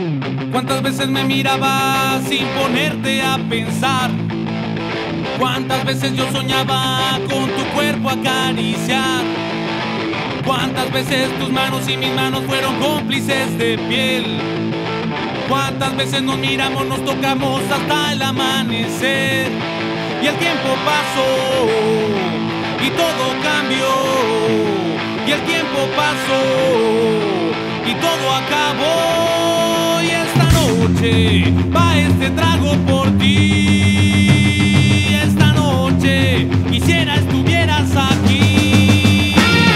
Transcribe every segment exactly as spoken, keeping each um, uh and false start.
¿Cuántas veces me mirabas sin ponerte a pensar? ¿Cuántas veces yo soñaba con tu cuerpo acariciar? ¿Cuántas veces tus manos y mis manos fueron cómplices de piel? ¿Cuántas veces nos miramos, nos tocamos hasta el amanecer? Y el tiempo pasó y todo cambió. Y el tiempo pasó y todo acabó. Y esta noche va este trago por ti. Esta noche quisiera estuvieras aquí.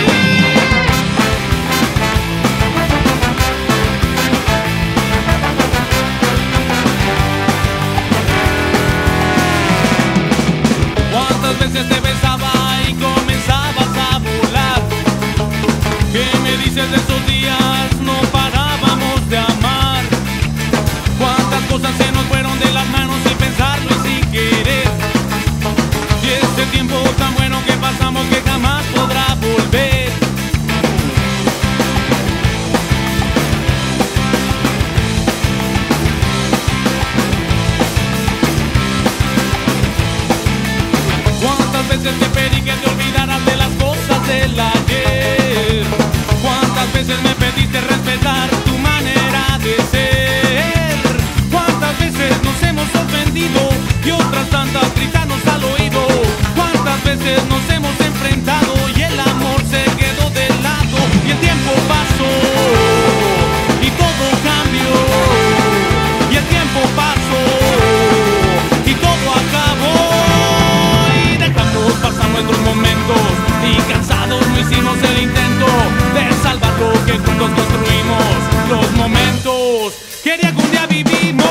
¿Cuántas veces te besaba y comenzabas a volar? ¿Qué me dices de esos días? No parábamos de amar. ¿Cuántas cosas se nos fueron de las manos sin pensarlo y sin querer? Y este tiempo tan bueno que pasamos que jamás podrá volver. ¿Cuántas veces te pedí que te olvidaras de las cosas del ayer? ¿Cuántas veces me pediste respetar tu manera de ser? ¿Cuántas veces nos hemos ofendido y otras tantas gritarnos al oído? ¿Cuántas veces nos hemos enfrentado y el amor se quedó de lado? Y el tiempo pasó y todo cambió. Y el tiempo pasó y todo acabó. Y dejamos pasar nuestros momentos y cansados no hicimos el intento de salvar lo que juntos construimos. Los momentos que algún día vivimos.